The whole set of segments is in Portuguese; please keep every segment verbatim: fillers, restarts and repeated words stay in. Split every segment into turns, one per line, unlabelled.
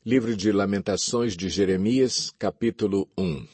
Livro de Lamentações de Jeremias, capítulo um.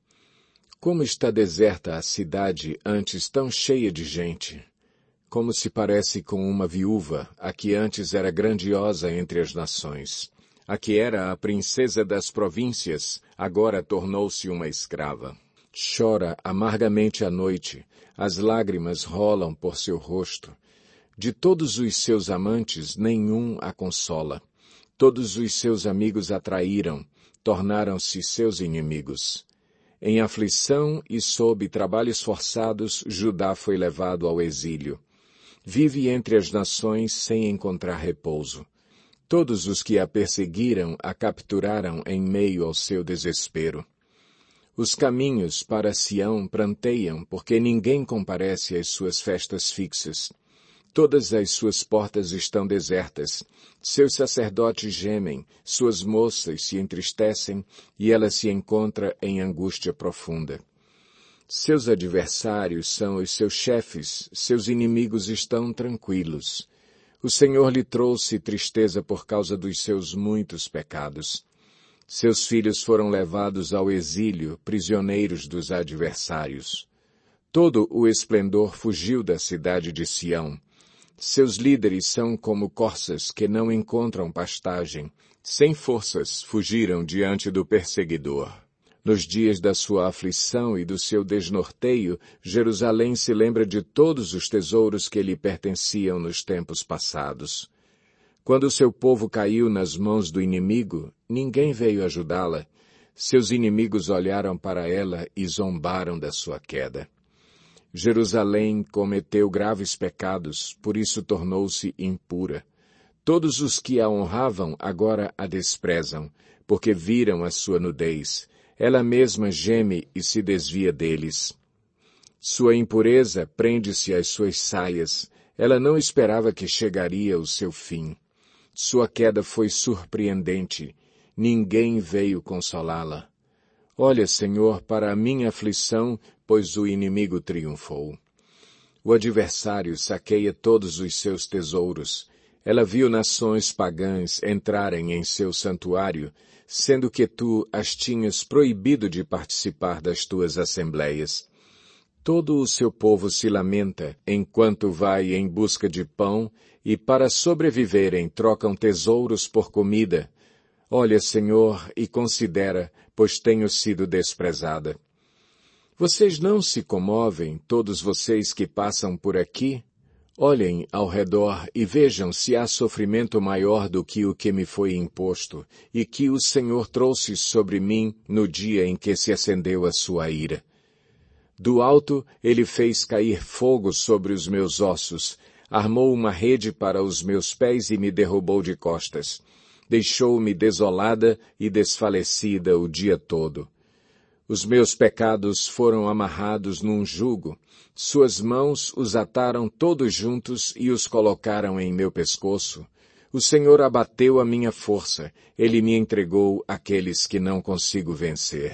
Como está deserta a cidade, antes tão cheia de gente! Como se parece com uma viúva, a que antes era grandiosa entre as nações. A que era a princesa das províncias, agora tornou-se uma escrava. Chora amargamente à noite, as lágrimas rolam por seu rosto. De todos os seus amantes, nenhum a consola. Todos os seus amigos a traíram, tornaram-se seus inimigos. Em aflição e sob trabalhos forçados, Judá foi levado ao exílio. Vive entre as nações sem encontrar repouso. Todos os que a perseguiram a capturaram em meio ao seu desespero. Os caminhos para Sião pranteiam, porque ninguém comparece às suas festas fixas. Todas as suas portas estão desertas. Seus sacerdotes gemem, suas moças se entristecem, e ela se encontra em angústia profunda. Seus adversários são os seus chefes, seus inimigos estão tranquilos. O Senhor lhe trouxe tristeza por causa dos seus muitos pecados. Seus filhos foram levados ao exílio, prisioneiros dos adversários. Todo o esplendor fugiu da cidade de Sião. Seus líderes são como corças que não encontram pastagem. Sem forças, fugiram diante do perseguidor. Nos dias da sua aflição e do seu desnorteio, Jerusalém se lembra de todos os tesouros que lhe pertenciam nos tempos passados. Quando o seu povo caiu nas mãos do inimigo, ninguém veio ajudá-la. Seus inimigos olharam para ela e zombaram da sua queda. Jerusalém cometeu graves pecados, por isso tornou-se impura. Todos os que a honravam agora a desprezam, porque viram a sua nudez. Ela mesma geme e se desvia deles. Sua impureza prende-se às suas saias. Ela não esperava que chegaria o seu fim. Sua queda foi surpreendente. Ninguém veio consolá-la. Olha, Senhor, para a minha aflição, pois o inimigo triunfou. O adversário saqueia todos os seus tesouros. Ela viu nações pagãs entrarem em seu santuário, sendo que tu as tinhas proibido de participar das tuas assembleias. Todo o seu povo se lamenta, enquanto vai em busca de pão, e para sobreviverem trocam tesouros por comida. Olha, Senhor, e considera, pois tenho sido desprezada. Vocês não se comovem, todos vocês que passam por aqui? Olhem ao redor e vejam se há sofrimento maior do que o que me foi imposto, e que o Senhor trouxe sobre mim no dia em que se acendeu a sua ira. Do alto ele fez cair fogo sobre os meus ossos, armou uma rede para os meus pés e me derrubou de costas. Deixou-me desolada e desfalecida o dia todo. Os meus pecados foram amarrados num jugo. Suas mãos os ataram todos juntos e os colocaram em meu pescoço. O Senhor abateu a minha força. Ele me entregou àqueles que não consigo vencer.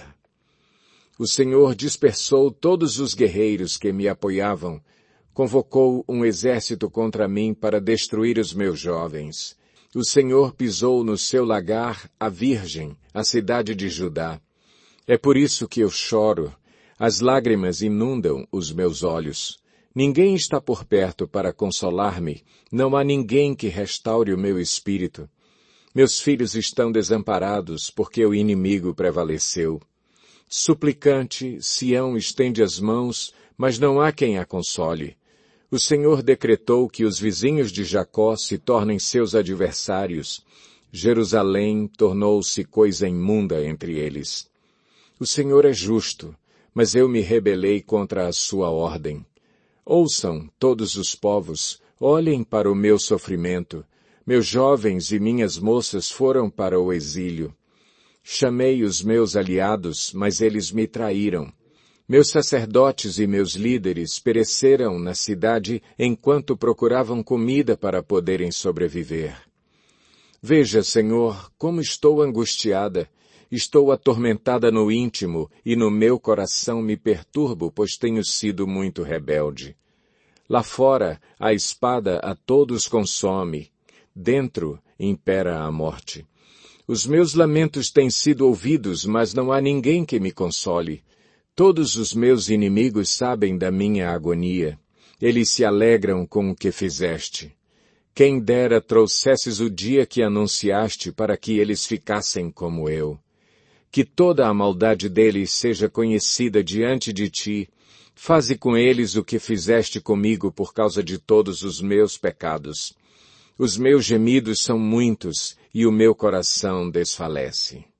O Senhor dispersou todos os guerreiros que me apoiavam. Convocou um exército contra mim para destruir os meus jovens. O Senhor pisou no seu lagar a Virgem, a cidade de Judá. É por isso que eu choro. As lágrimas inundam os meus olhos. Ninguém está por perto para consolar-me. Não há ninguém que restaure o meu espírito. Meus filhos estão desamparados porque o inimigo prevaleceu. Suplicante, Sião estende as mãos, mas não há quem a console. O Senhor decretou que os vizinhos de Jacó se tornem seus adversários. Jerusalém tornou-se coisa imunda entre eles. O Senhor é justo, mas eu me rebelei contra a sua ordem. Ouçam, todos os povos, olhem para o meu sofrimento. Meus jovens e minhas moças foram para o exílio. Chamei os meus aliados, mas eles me traíram. Meus sacerdotes e meus líderes pereceram na cidade enquanto procuravam comida para poderem sobreviver. Veja, Senhor, como estou angustiada. Estou atormentada no íntimo e no meu coração me perturbo, pois tenho sido muito rebelde. Lá fora, a espada a todos consome. Dentro, impera a morte. Os meus lamentos têm sido ouvidos, mas não há ninguém que me console. Todos os meus inimigos sabem da minha agonia. Eles se alegram com o que fizeste. Quem dera trouxesses o dia que anunciaste para que eles ficassem como eu. Que toda a maldade deles seja conhecida diante de ti. Faze com eles o que fizeste comigo por causa de todos os meus pecados. Os meus gemidos são muitos e o meu coração desfalece.